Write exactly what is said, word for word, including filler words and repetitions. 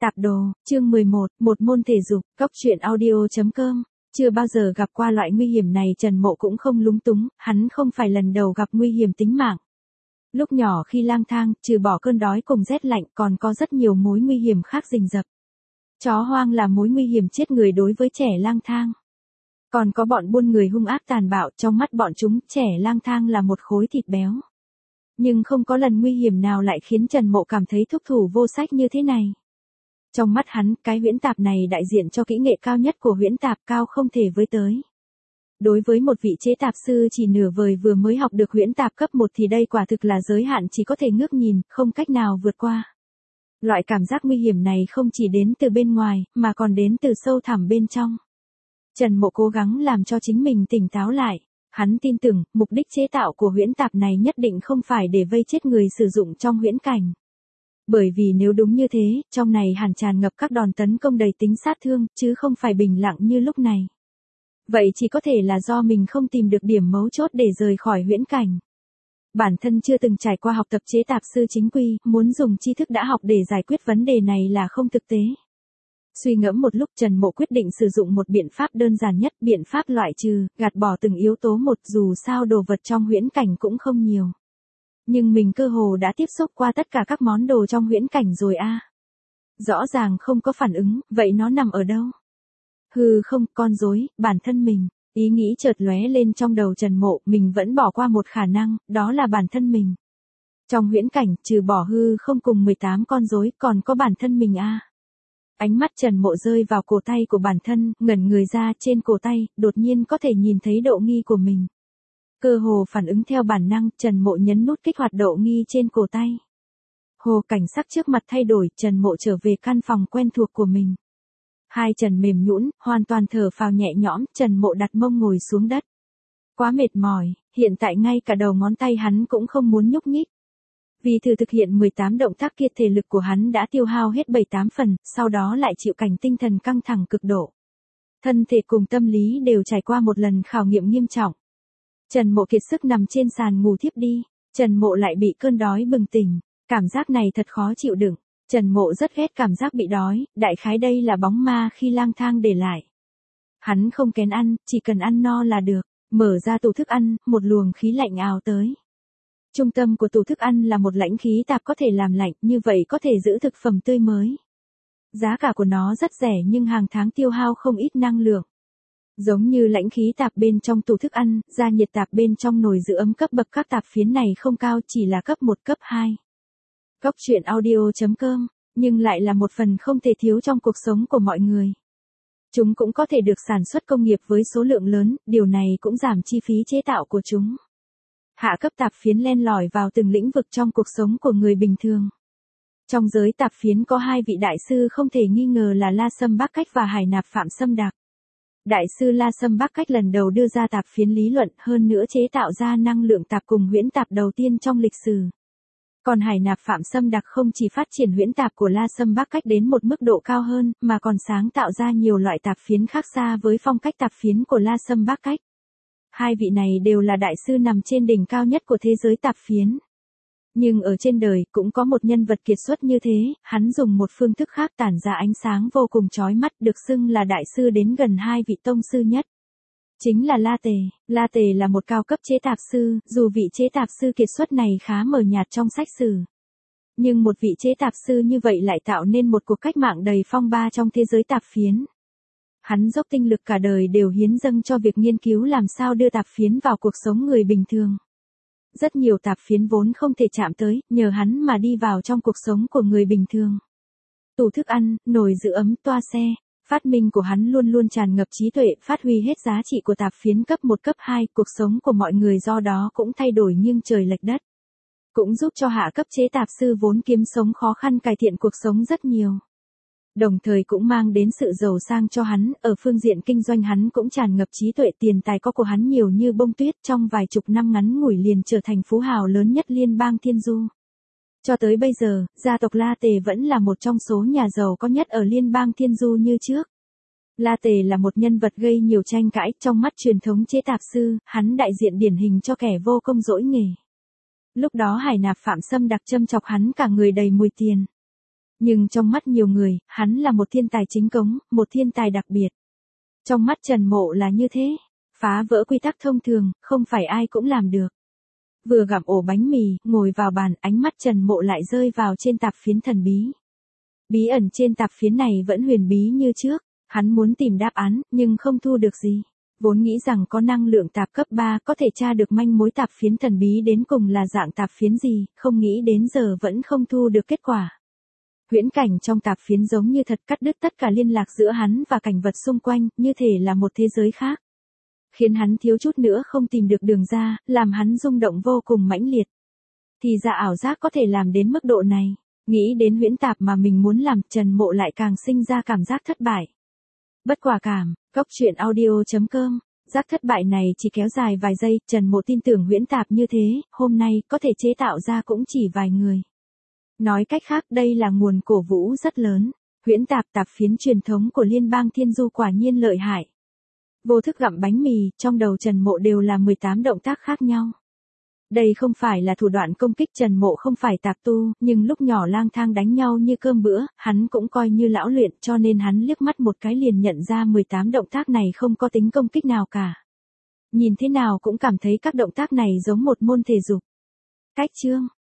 Tạp đồ, chương mười một, một môn thể dục, Cóc truyện audio.com. Chưa bao giờ gặp qua loại nguy hiểm này Trần Mộ cũng không lúng túng, hắn không phải lần đầu gặp nguy hiểm tính mạng. Lúc nhỏ khi lang thang, trừ bỏ cơn đói cùng rét lạnh còn có rất nhiều mối nguy hiểm khác rình rập. Chó hoang là mối nguy hiểm chết người đối với trẻ lang thang. Còn có bọn buôn người hung ác tàn bạo, trong mắt bọn chúng, trẻ lang thang là một khối thịt béo. Nhưng không có lần nguy hiểm nào lại khiến Trần Mộ cảm thấy thúc thủ vô sách như thế này. Trong mắt hắn, cái huyễn tạp này đại diện cho kỹ nghệ cao nhất của huyễn tạp, cao không thể với tới. Đối với một vị chế tạp sư chỉ nửa vời vừa mới học được huyễn tạp cấp một thì đây quả thực là giới hạn chỉ có thể ngước nhìn, không cách nào vượt qua. Loại cảm giác nguy hiểm này không chỉ đến từ bên ngoài, mà còn đến từ sâu thẳm bên trong. Trần Mộ cố gắng làm cho chính mình tỉnh táo lại. Hắn tin tưởng, mục đích chế tạo của huyễn tạp này nhất định không phải để vây chết người sử dụng trong huyễn cảnh. Bởi vì nếu đúng như thế, trong này hẳn tràn ngập các đòn tấn công đầy tính sát thương, chứ không phải bình lặng như lúc này. Vậy chỉ có thể là do mình không tìm được điểm mấu chốt để rời khỏi huyễn cảnh. Bản thân chưa từng trải qua học tập chế tạp sư chính quy, muốn dùng tri thức đã học để giải quyết vấn đề này là không thực tế. Suy ngẫm một lúc Trần Mộ quyết định sử dụng một biện pháp đơn giản nhất, biện pháp loại trừ, gạt bỏ từng yếu tố một, dù sao đồ vật trong huyễn cảnh cũng không nhiều. Nhưng mình cơ hồ đã tiếp xúc qua tất cả các món đồ trong huyễn cảnh rồi a. À. Rõ ràng không có phản ứng, vậy nó nằm ở đâu? Hừ không, con rối, bản thân mình. Ý nghĩ chợt lóe lên trong đầu Trần Mộ, mình vẫn bỏ qua một khả năng, đó là bản thân mình. Trong huyễn cảnh, trừ bỏ hư không cùng mười tám con rối, còn có bản thân mình a. À. Ánh mắt Trần Mộ rơi vào cổ tay của bản thân, ngẩn người ra, trên cổ tay, đột nhiên có thể nhìn thấy độ nghi của mình. Cơ hồ phản ứng theo bản năng, Trần Mộ nhấn nút kích hoạt độ nghi trên cổ tay. Hồ cảnh sắc trước mặt thay đổi, Trần Mộ trở về căn phòng quen thuộc của mình. Hai chân mềm nhũn, hoàn toàn thở phào nhẹ nhõm, Trần Mộ đặt mông ngồi xuống đất. Quá mệt mỏi, hiện tại ngay cả đầu ngón tay hắn cũng không muốn nhúc nhích. Vì thử thực hiện mười tám động tác kia thể lực của hắn đã tiêu hao hết bảy tám phần, sau đó lại chịu cảnh tinh thần căng thẳng cực độ. Thân thể cùng tâm lý đều trải qua một lần khảo nghiệm nghiêm trọng. Trần Mộ kiệt sức nằm trên sàn ngủ thiếp đi, Trần Mộ lại bị cơn đói bừng tỉnh, cảm giác này thật khó chịu đựng. Trần Mộ rất ghét cảm giác bị đói, đại khái đây là bóng ma khi lang thang để lại. Hắn không kén ăn, chỉ cần ăn no là được, mở ra tủ thức ăn, một luồng khí lạnh ào tới. Trung tâm của tủ thức ăn là một lãnh khí tạp có thể làm lạnh, như vậy có thể giữ thực phẩm tươi mới. Giá cả của nó rất rẻ nhưng hàng tháng tiêu hao không ít năng lượng. Giống như lãnh khí tạp bên trong tủ thức ăn, gia nhiệt tạp bên trong nồi giữ ấm cấp bậc các tạp phiến này không cao, chỉ là cấp một cấp hai. Cóc truyện audio.com, nhưng lại là một phần không thể thiếu trong cuộc sống của mọi người. Chúng cũng có thể được sản xuất công nghiệp với số lượng lớn, điều này cũng giảm chi phí chế tạo của chúng. Hạ cấp tạp phiến len lỏi vào từng lĩnh vực trong cuộc sống của người bình thường. Trong giới tạp phiến có hai vị đại sư không thể nghi ngờ là La Sâm Bác Cách và Hải Nạp Phạm Sâm Đạc. Đại sư La Sâm Bác Cách lần đầu đưa ra tạp phiến lý luận, hơn nữa chế tạo ra năng lượng tạp cùng huyễn tạp đầu tiên trong lịch sử. Còn Hải Nạp Phạm Sâm Đạc không chỉ phát triển huyễn tạp của La Sâm Bác Cách đến một mức độ cao hơn, mà còn sáng tạo ra nhiều loại tạp phiến khác xa với phong cách tạp phiến của La Sâm Bác Cách. Hai vị này đều là đại sư nằm trên đỉnh cao nhất của thế giới tạp phiến. Nhưng ở trên đời cũng có một nhân vật kiệt xuất như thế, hắn dùng một phương thức khác tản ra ánh sáng vô cùng chói mắt, được xưng là đại sư đến gần hai vị tông sư nhất. Chính là La Tề. La Tề là một cao cấp chế tạp sư, dù vị chế tạp sư kiệt xuất này khá mờ nhạt trong sách sử. Nhưng một vị chế tạp sư như vậy lại tạo nên một cuộc cách mạng đầy phong ba trong thế giới tạp phiến. Hắn dốc tinh lực cả đời đều hiến dâng cho việc nghiên cứu làm sao đưa tạp phiến vào cuộc sống người bình thường. Rất nhiều tạp phiến vốn không thể chạm tới, nhờ hắn mà đi vào trong cuộc sống của người bình thường. Tủ thức ăn, nồi giữ ấm, toa xe, phát minh của hắn luôn luôn tràn ngập trí tuệ, phát huy hết giá trị của tạp phiến cấp một cấp hai, cuộc sống của mọi người do đó cũng thay đổi nghiêng trời lệch đất. Cũng giúp cho hạ cấp chế tạp sư vốn kiếm sống khó khăn cải thiện cuộc sống rất nhiều. Đồng thời cũng mang đến sự giàu sang cho hắn, ở phương diện kinh doanh hắn cũng tràn ngập trí tuệ, tiền tài có của hắn nhiều như bông tuyết, trong vài chục năm ngắn ngủi liền trở thành phú hào lớn nhất liên bang Thiên Du. Cho tới bây giờ, gia tộc La Tề vẫn là một trong số nhà giàu có nhất ở liên bang Thiên Du như trước. La Tề là một nhân vật gây nhiều tranh cãi, trong mắt truyền thống chế tạp sư, hắn đại diện điển hình cho kẻ vô công dỗi nghề. Lúc đó Hải Nạp Phạm Sâm Đạc châm chọc hắn cả người đầy mùi tiền. Nhưng trong mắt nhiều người, hắn là một thiên tài chính cống, một thiên tài đặc biệt. Trong mắt Trần Mộ là như thế, phá vỡ quy tắc thông thường, không phải ai cũng làm được. Vừa gặm ổ bánh mì, ngồi vào bàn, ánh mắt Trần Mộ lại rơi vào trên tạp phiến thần bí. Bí ẩn trên tạp phiến này vẫn huyền bí như trước, hắn muốn tìm đáp án, nhưng không thu được gì. Vốn nghĩ rằng có năng lượng tạp cấp ba có thể tra được manh mối tạp phiến thần bí đến cùng là dạng tạp phiến gì, không nghĩ đến giờ vẫn không thu được kết quả. Huyễn cảnh trong tạp phiến giống như thật cắt đứt tất cả liên lạc giữa hắn và cảnh vật xung quanh, như thể là một thế giới khác. Khiến hắn thiếu chút nữa không tìm được đường ra, làm hắn rung động vô cùng mãnh liệt. Thì ra ảo giác có thể làm đến mức độ này. Nghĩ đến huyễn tạp mà mình muốn làm, Trần Mộ lại càng sinh ra cảm giác thất bại. Bất quả cảm, Cốc truyện audio chấm com. Giác thất bại này chỉ kéo dài vài giây, Trần Mộ tin tưởng huyễn tạp như thế, hôm nay có thể chế tạo ra cũng chỉ vài người. Nói cách khác đây là nguồn cổ vũ rất lớn. Huyễn tạp tạp phiến truyền thống của Liên bang Thiên Du quả nhiên lợi hại. Vô thức gặm bánh mì, trong đầu Trần Mộ đều là mười tám động tác khác nhau. Đây không phải là thủ đoạn công kích, Trần Mộ không phải tạp tu, nhưng lúc nhỏ lang thang đánh nhau như cơm bữa, hắn cũng coi như lão luyện, cho nên hắn liếc mắt một cái liền nhận ra mười tám động tác này không có tính công kích nào cả. Nhìn thế nào cũng cảm thấy các động tác này giống một môn thể dục. Cách chương